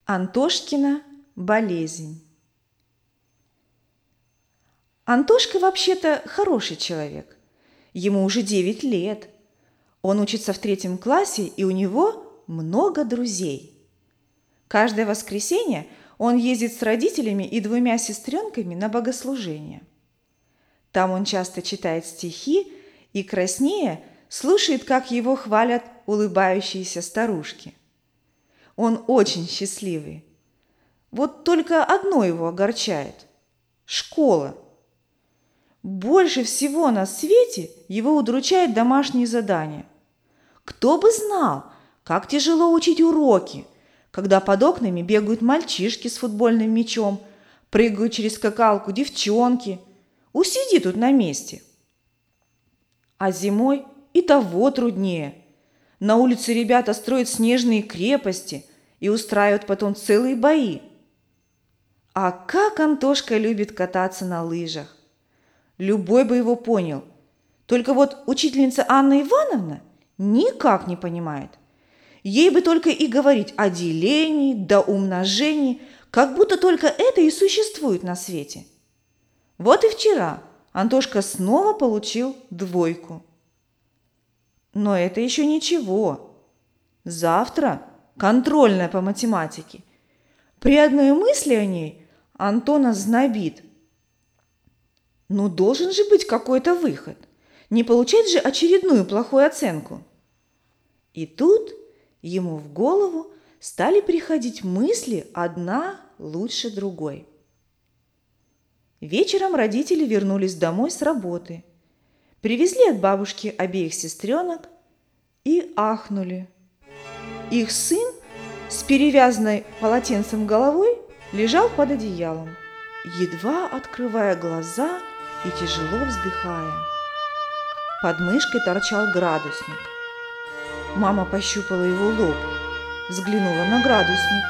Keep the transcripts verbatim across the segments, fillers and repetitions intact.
Антошкина болезнь. Антошка вообще-то хороший человек. Ему уже девять лет. Он учится в третьем классе, и у него много друзей. Каждое воскресенье он ездит с родителями и двумя сестренками на богослужение. Там он часто читает стихи и, краснея, слушает, как его хвалят улыбающиеся старушки. Он очень счастливый. Вот только одно его огорчает – школа. Больше всего на свете его удручают домашние задания. Кто бы знал, как тяжело учить уроки, когда под окнами бегают мальчишки с футбольным мячом, прыгают через скакалку девчонки. Усиди тут на месте. А зимой и того труднее. На улице ребята строят снежные крепости и устраивают потом целые бои. А как Антошка любит кататься на лыжах! Любой бы его понял. Только вот учительница Анна Ивановна никак не понимает. Ей бы только и говорить о делении да умножении, как будто только это и существует на свете. Вот и вчера Антошка снова получил двойку. Но это еще ничего. Завтра контрольная по математике. При одной мысли о ней Антона знобит. Ну, должен же быть какой-то выход. Не получать же очередную плохую оценку. И тут ему в голову стали приходить мысли одна лучше другой. Вечером родители вернулись домой с работы. Привезли от бабушки обеих сестренок и ахнули. Их сын с перевязанной полотенцем головой лежал под одеялом, едва открывая глаза и тяжело вздыхая. Под мышкой торчал градусник. Мама пощупала его лоб, взглянула на градусник.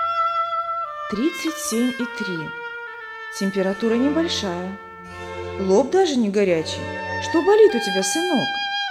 тридцать семь и три. Температура небольшая. Лоб даже не горячий. Что болит у тебя, сынок?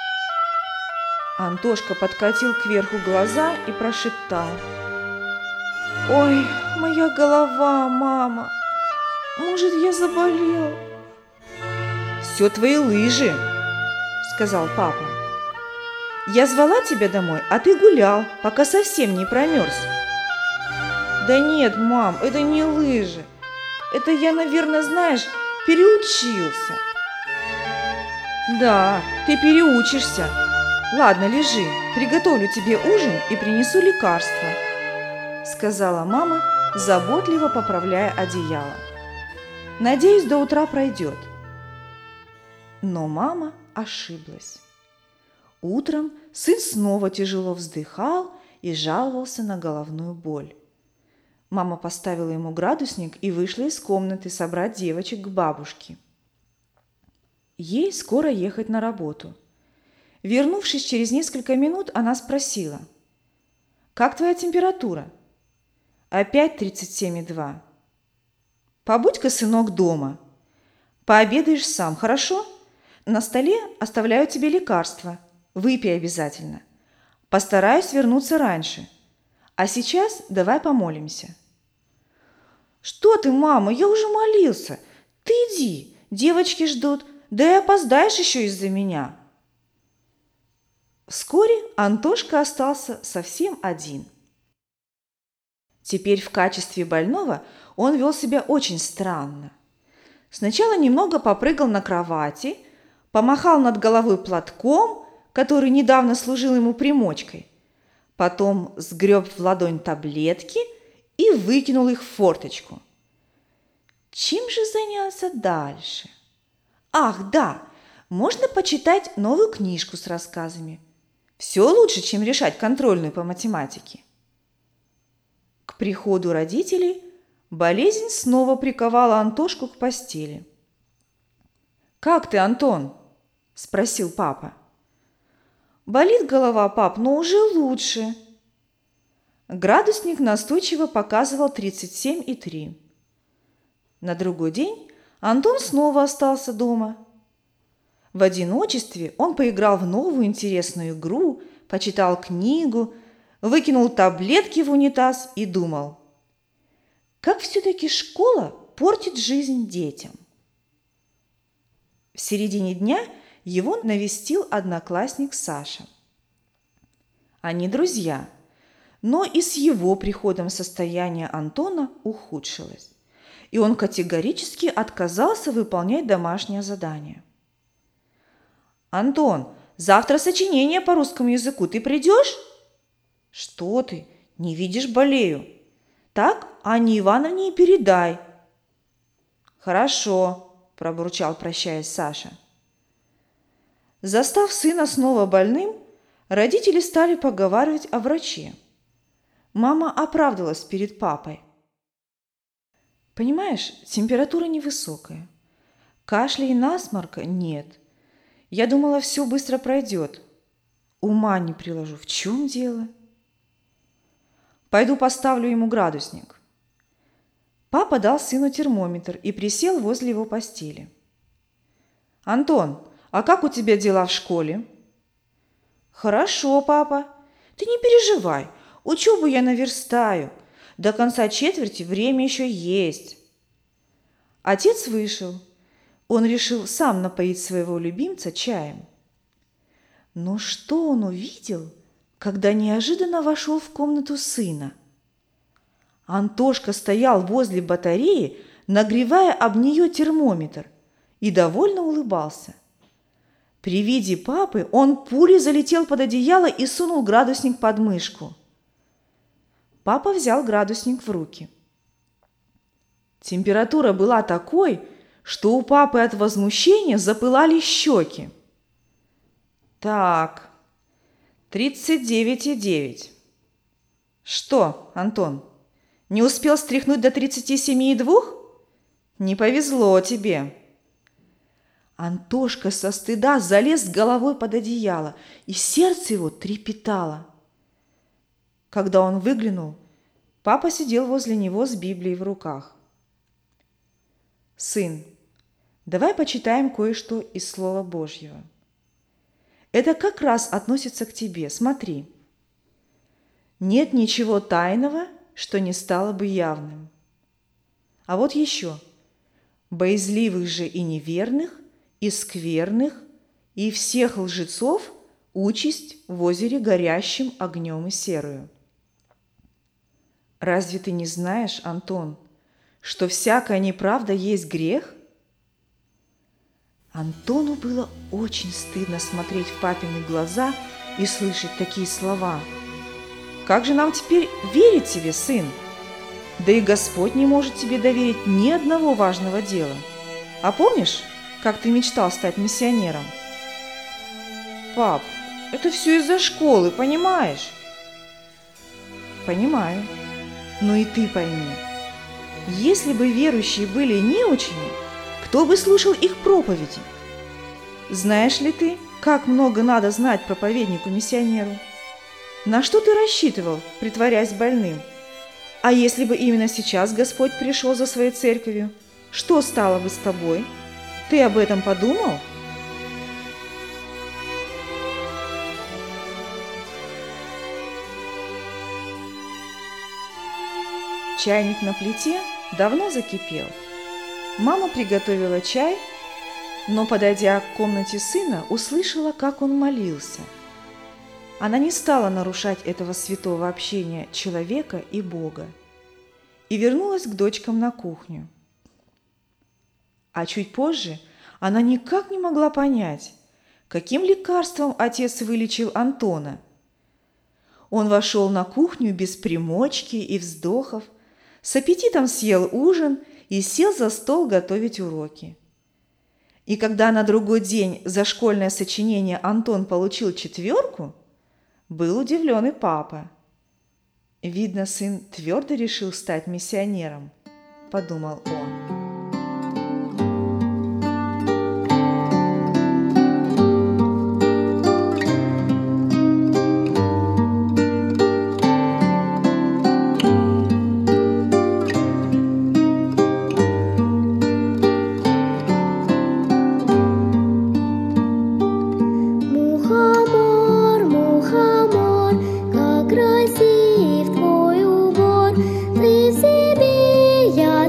Антошка подкатил кверху глаза и прошептал: «Ой, моя голова, мама! Может, я заболел?» «Все твои лыжи», — сказал папа. «Я звала тебя домой, а ты гулял, пока совсем не промерз». «Да нет, мам, это не лыжи. Это я, наверное, знаешь, переучился». «Да, ты переучишься. Ладно, лежи, приготовлю тебе ужин и принесу лекарства», — сказала мама, заботливо поправляя одеяло. «Надеюсь, до утра пройдет». Но мама ошиблась. Утром сын снова тяжело вздыхал и жаловался на головную боль. Мама поставила ему градусник и вышла из комнаты собрать девочек к бабушке. Ей скоро ехать на работу. Вернувшись через несколько минут, она спросила: «Как твоя температура?» «Опять тридцать семь и два». «Побудь-ка, сынок, дома. Пообедаешь сам, хорошо? На столе оставляю тебе лекарства. Выпей обязательно. Постараюсь вернуться раньше. А сейчас давай помолимся». «Что ты, мама, я уже молился. Ты иди, девочки ждут, да и опоздаешь еще из-за меня». Вскоре Антошка остался совсем один. Теперь в качестве больного он вел себя очень странно. Сначала немного попрыгал на кровати, помахал над головой платком, который недавно служил ему примочкой, потом сгреб в ладонь таблетки и выкинул их в форточку. Чем же заняться дальше? Ах, да, можно почитать новую книжку с рассказами. Все лучше, чем решать контрольную по математике. К приходу родителей болезнь снова приковала Антошку к постели. «Как ты, Антон?» – спросил папа. «Болит голова, пап, но уже лучше». Градусник настойчиво показывал тридцать семь и три. На другой день Антон снова остался дома. В одиночестве он поиграл в новую интересную игру, почитал книгу, выкинул таблетки в унитаз и думал: Как все-таки школа портит жизнь детям. В середине дня его навестил одноклассник Саша. Они друзья, но и с его приходом состояние Антона ухудшилось, и он категорически отказался выполнять домашнее задание. «Антон, завтра сочинение по русскому языку, ты придешь?» «Что ты, не видишь, болею. Так Анне Ивановне и передай». «Хорошо», – пробурчал, прощаясь, Саша. Застав сына снова больным, родители стали поговаривать о враче. Мама оправдывалась перед папой. «Понимаешь, температура невысокая. Кашля и насморка нет. Я думала, все быстро пройдет. Ума не приложу. В чем дело?» «Пойду поставлю ему градусник». Папа дал сыну термометр и присел возле его постели. «Антон, а как у тебя дела в школе?» «Хорошо, папа. Ты не переживай. Учебу я наверстаю. До конца четверти время еще есть». Отец вышел. Он решил сам напоить своего любимца чаем. Но что он увидел, когда неожиданно вошел в комнату сына? Антошка стоял возле батареи, нагревая об нее термометр, и довольно улыбался. При виде папы он пулей залетел под одеяло и сунул градусник под мышку. Папа взял градусник в руки. Температура была такой, что у папы от возмущения запылали щеки. «Так, тридцать девять и девять. Что, Антон, не успел стряхнуть до тридцати семи и двух? Не повезло тебе». Антошка со стыда залез головой под одеяло, и сердце его трепетало. Когда он выглянул, папа сидел возле него с Библией в руках. «Сын, давай почитаем кое-что из Слова Божьего. Это как раз относится к тебе. Смотри. Нет ничего тайного, что не стало бы явным. А вот еще. Боязливых же и неверных, и скверных, и всех лжецов участь в озере горящим огнем и серою. Разве ты не знаешь, Антон, что всякая неправда есть грех?» Антону было очень стыдно смотреть в папины глаза и слышать такие слова. «Как же нам теперь верить тебе, сын? Да и Господь не может тебе доверить ни одного важного дела. А помнишь, как ты мечтал стать миссионером?» «Пап, это все из-за школы, понимаешь?» «Понимаю. Но и ты пойми, если бы верующие были неучими, кто бы слушал их проповеди? Знаешь ли ты, как много надо знать проповеднику-миссионеру? На что ты рассчитывал, притворяясь больным? А если бы именно сейчас Господь пришел за своей церковью, что стало бы с тобой? Ты об этом подумал?» Чайник на плите давно закипел. Мама приготовила чай, но, подойдя к комнате сына, услышала, как он молился. Она не стала нарушать этого святого общения человека и Бога и вернулась к дочкам на кухню. А чуть позже она никак не могла понять, каким лекарством отец вылечил Антона. Он вошел на кухню без примочки и вздохов, с аппетитом съел ужин и сел за стол готовить уроки. И когда на другой день за школьное сочинение Антон получил четверку, был удивлен и папа. «Видно, сын твердо решил стать миссионером», – подумал он. Красив твой убор, ты в себе я